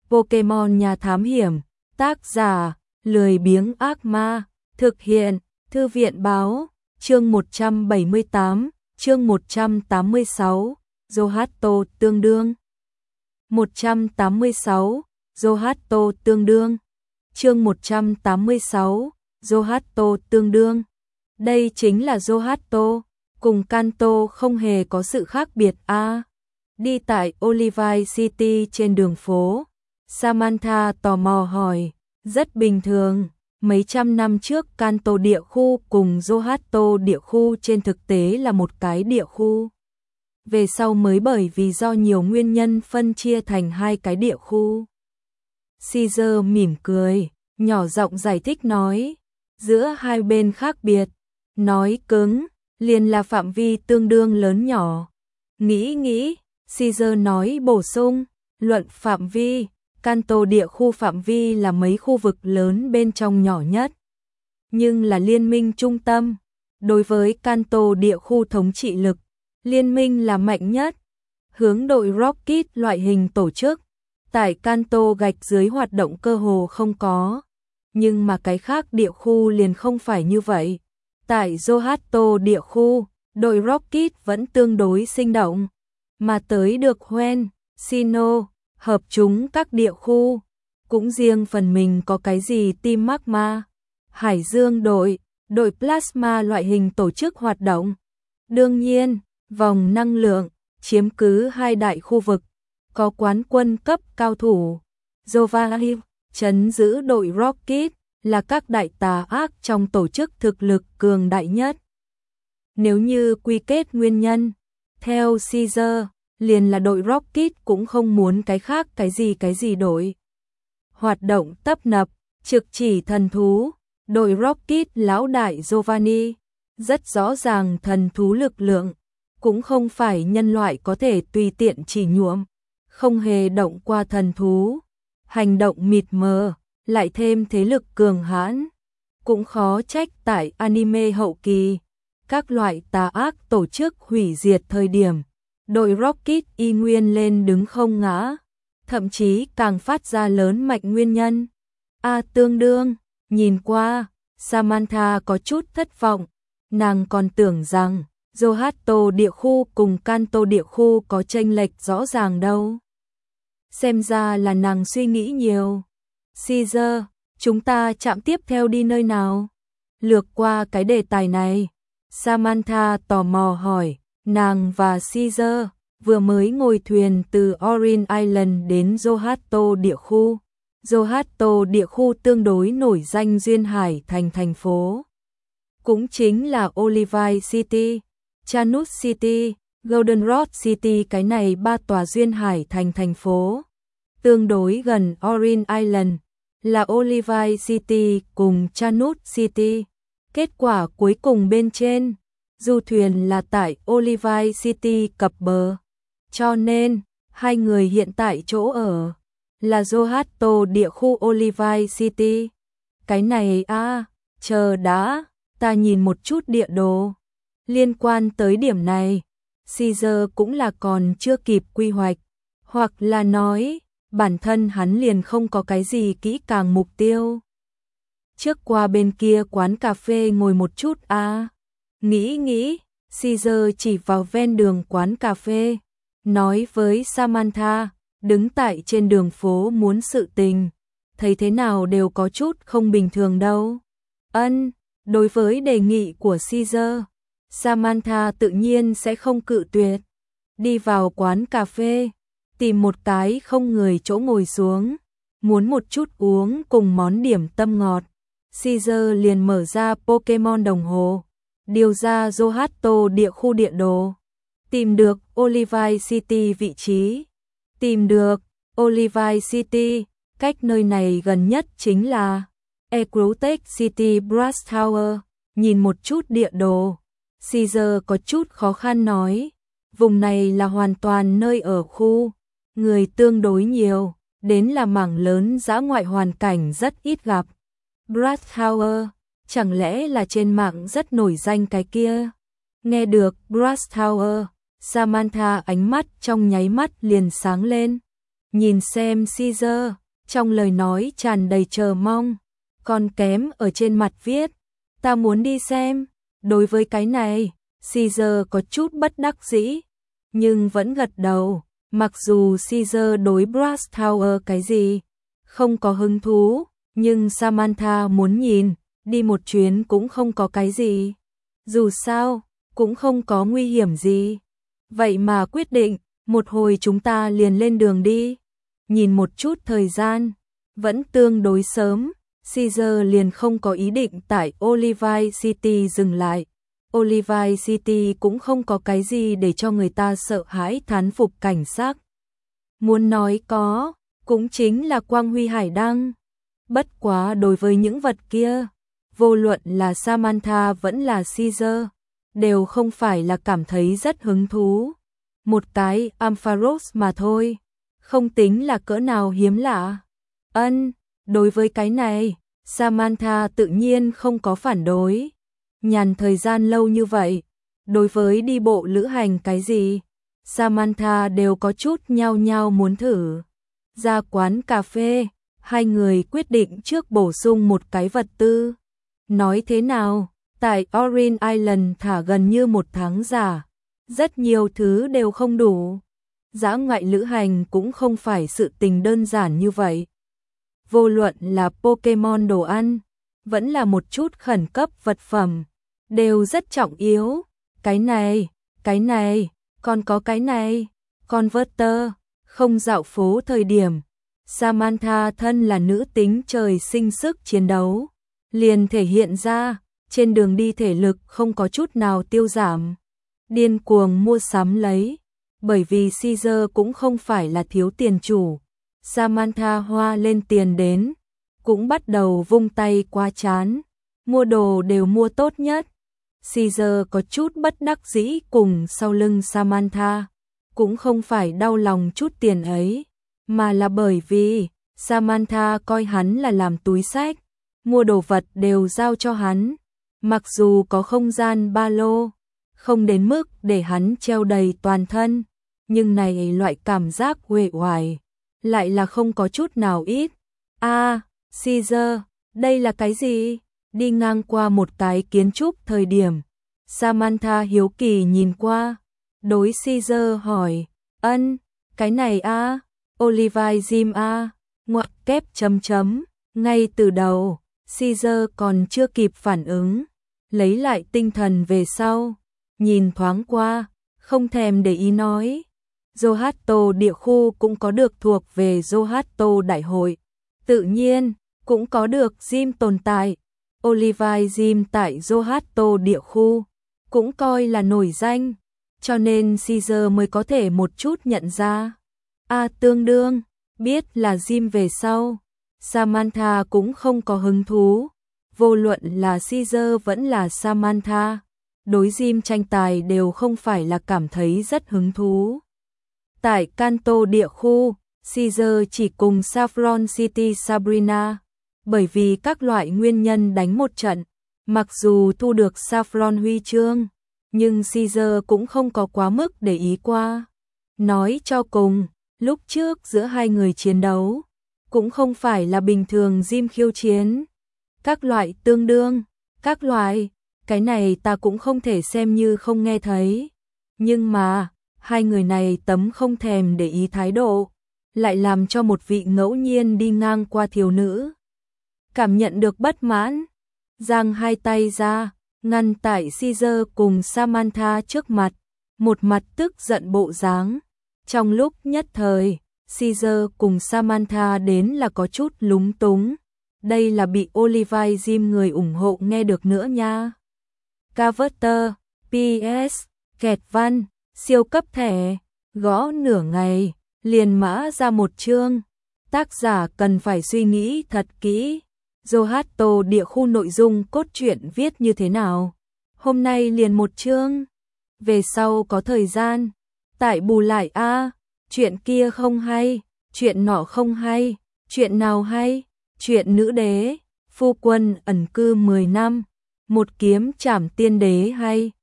Pokemon nhà thám hiểm, tác giả, lười biếng ác ma, thực hiện, thư viện báo, chương 178, chương 186, Zohato tương đương. 186, Zohato tương đương. Chương 186, Zohato tương đương. Đây chính là Zohato, cùng Kanto không hề có sự khác biệt a. Đi tại Olivine City trên đường phố, Samantha tò mò hỏi, rất bình thường, mấy trăm năm trước Kanto địa khu cùng Zohato địa khu trên thực tế là một cái địa khu. Về sau mới bởi vì do nhiều nguyên nhân phân chia thành hai cái địa khu. Caesar mỉm cười, nhỏ giọng giải thích nói, giữa hai bên khác biệt, nói cứng, liền là phạm vi tương đương lớn nhỏ. Nghĩ, Caesar nói bổ sung, luận phạm vi, Kanto địa khu phạm vi là mấy khu vực lớn bên trong nhỏ nhất, nhưng là liên minh trung tâm. Đối với Kanto địa khu thống trị lực, liên minh là mạnh nhất. Hướng đội Rocket loại hình tổ chức, tại Kanto gạch dưới hoạt động cơ hồ không có. Nhưng mà cái khác địa khu liền không phải như vậy. Tại Zohato địa khu, đội Rocket vẫn tương đối sinh động. Mà tới được Hoenn, Sinnoh, hợp chúng các địa khu, cũng riêng phần mình có cái gì Team Magma, Hải Dương đội Plasma loại hình tổ chức hoạt động. Đương nhiên, vòng năng lượng, chiếm cứ hai đại khu vực, có quán quân cấp cao thủ. Jovahir, trấn giữ đội Rocket, là các đại tà ác trong tổ chức thực lực cường đại nhất. Nếu như quy kết nguyên nhân, theo Caesar, liền là đội Rocket cũng không muốn cái khác cái gì đổi. Hoạt động tấp nập, trực chỉ thần thú, đội Rocket lão đại Giovanni, rất rõ ràng thần thú lực lượng, cũng không phải nhân loại có thể tùy tiện chỉ nhuộm, không hề động qua thần thú. Hành động mịt mờ, lại thêm thế lực cường hãn, cũng khó trách tại anime hậu kỳ, các loại tà ác tổ chức hủy diệt thời điểm, đội Rocket y nguyên lên đứng không ngã, thậm chí càng phát ra lớn mạnh nguyên nhân. Tương đương, nhìn qua, Samantha có chút thất vọng, nàng còn tưởng rằng Zohato địa khu cùng Kanto địa khu có chênh lệch rõ ràng đâu. Xem ra là nàng suy nghĩ nhiều. Caesar, chúng ta chạm tiếp theo đi nơi nào? Lược qua cái đề tài này, Samantha tò mò hỏi, nàng và Caesar vừa mới ngồi thuyền từ Orin Island đến Zohato địa khu. Zohato địa khu tương đối nổi danh duyên hải thành phố. Cũng chính là Olivine City, Chanut City, Goldenrod City, cái này ba tòa duyên hải thành phố. Tương đối gần Orin Island là Olivine City cùng Chanut City. Kết quả cuối cùng bên trên, du thuyền là tại Olivine City cập bờ. Cho nên, hai người hiện tại chỗ ở là Zohato địa khu Olivine City. Cái này chờ đã, ta nhìn một chút địa đồ. Liên quan tới điểm này, Caesar cũng là còn chưa kịp quy hoạch, hoặc là nói, bản thân hắn liền không có cái gì kỹ càng mục tiêu. Trước qua bên kia quán cà phê ngồi một chút Nghĩ, Caesar chỉ vào ven đường quán cà phê, nói với Samantha, đứng tại trên đường phố muốn sự tình, thấy thế nào đều có chút không bình thường đâu. Đối với đề nghị của Caesar, Samantha tự nhiên sẽ không cự tuyệt. Đi vào quán cà phê, tìm một cái không người chỗ ngồi xuống, muốn một chút uống cùng món điểm tâm ngọt. Caesar liền mở ra Pokemon đồng hồ, điều ra Zohato địa khu địa đồ, tìm được Olivine City vị trí. Tìm được Olivine City, cách nơi này gần nhất chính là Ecrotech City Brass Tower. Nhìn một chút địa đồ, Caesar có chút khó khăn nói, vùng này là hoàn toàn nơi ở khu, người tương đối nhiều, đến là mảng lớn dã ngoại hoàn cảnh rất ít gặp. Brass Tower, chẳng lẽ là trên mạng rất nổi danh cái kia? Nghe được Brass Tower, Samantha ánh mắt trong nháy mắt liền sáng lên. nhìn xem Caesar, trong lời nói tràn đầy chờ mong, còn kém ở trên mặt viết, ta muốn đi xem. Đối với cái này, Caesar có chút bất đắc dĩ, nhưng vẫn gật đầu, mặc dù Caesar đối Brass Tower cái gì không có hứng thú, nhưng Samantha muốn nhìn, đi một chuyến cũng không có cái gì. Dù sao, cũng không có nguy hiểm gì. Vậy mà quyết định, một hồi chúng ta liền lên đường đi. Nhìn một chút thời gian, vẫn tương đối sớm, Caesar liền không có ý định tại Olivine City dừng lại. Olivine City cũng không có cái gì để cho người ta sợ hãi thán phục cảnh sắc. Muốn nói có, cũng chính là quang huy hải đăng. Bất quá đối với những vật kia, vô luận là Samantha vẫn là Caesar, đều không phải là cảm thấy rất hứng thú. Một cái Ampharos mà thôi, không tính là cỡ nào hiếm lạ. Đối với cái này, Samantha tự nhiên không có phản đối. Nhàn thời gian lâu như vậy, đối với đi bộ lữ hành cái gì, Samantha đều có chút nhao nhao muốn thử. Ra quán cà phê, hai người quyết định trước bổ sung một cái vật tư. Nói thế nào, tại Orange Island thả gần như một tháng giả, rất nhiều thứ đều không đủ. Dã ngoại lữ hành cũng không phải sự tình đơn giản như vậy. Vô luận là Pokemon đồ ăn, vẫn là một chút khẩn cấp vật phẩm, đều rất trọng yếu. Cái này, còn có cái này, Converter, không dạo phố thời điểm. Samantha thân là nữ tính trời sinh sức chiến đấu, liền thể hiện ra, trên đường đi thể lực không có chút nào tiêu giảm. Điên cuồng mua sắm lấy, bởi vì Caesar cũng không phải là thiếu tiền chủ. Samantha hoa lên tiền đến, cũng bắt đầu vung tay qua chán, mua đồ đều mua tốt nhất. Caesar có chút bất đắc dĩ cùng sau lưng Samantha, cũng không phải đau lòng chút tiền ấy, mà là bởi vì Samantha coi hắn là làm túi xách, mua đồ vật đều giao cho hắn, mặc dù có không gian ba lô, không đến mức để hắn treo đầy toàn thân, nhưng này loại cảm giác uể oải lại là không có chút nào ít. Caesar, đây là cái gì? Đi ngang qua một cái kiến trúc thời điểm, Samantha hiếu kỳ nhìn qua, đối Caesar hỏi, cái này Olivine Gym ngoặc kép chấm chấm, ngay từ đầu, Caesar còn chưa kịp phản ứng, lấy lại tinh thần về sau, nhìn thoáng qua, không thèm để ý nói. Zohato địa khu cũng có được thuộc về Zohato đại hội, tự nhiên, cũng có được gym tồn tại. Olivine Gym tại Zohato địa khu, cũng coi là nổi danh, cho nên Caesar mới có thể một chút nhận ra. Tương đương, biết là gym về sau, Samantha cũng không có hứng thú, vô luận là Caesar vẫn là Samantha, đối gym tranh tài đều không phải là cảm thấy rất hứng thú. Tại Kanto địa khu, Caesar chỉ cùng Saffron City Sabrina, bởi vì các loại nguyên nhân đánh một trận, mặc dù thu được Saffron huy chương, nhưng Caesar cũng không có quá mức để ý qua. Nói cho cùng, lúc trước giữa hai người chiến đấu, cũng không phải là bình thường gym khiêu chiến. Các loại tương đương, các loại, cái này ta cũng không thể xem như không nghe thấy. Nhưng mà, hai người này tấm không thèm để ý thái độ, lại làm cho một vị ngẫu nhiên đi ngang qua thiếu nữ cảm nhận được bất mãn, giang hai tay ra, ngăn tại Caesar cùng Samantha trước mặt, một mặt tức giận bộ dáng. Trong lúc nhất thời, Caesar cùng Samantha đến là có chút lúng túng, đây là bị Olivine Gym người ủng hộ nghe được nữa nha. Converter, PS, kẹt văn, siêu cấp thẻ, gõ nửa ngày, liền mã ra một chương. Tác giả cần phải suy nghĩ thật kỹ. Zohato địa khu nội dung cốt truyện viết như thế nào? Hôm nay liền một chương. Về sau có thời gian, tại bù lại chuyện kia không hay, chuyện nọ không hay, chuyện nào hay? Chuyện nữ đế, phu quân ẩn cư 10 năm, một kiếm trảm tiên đế hay,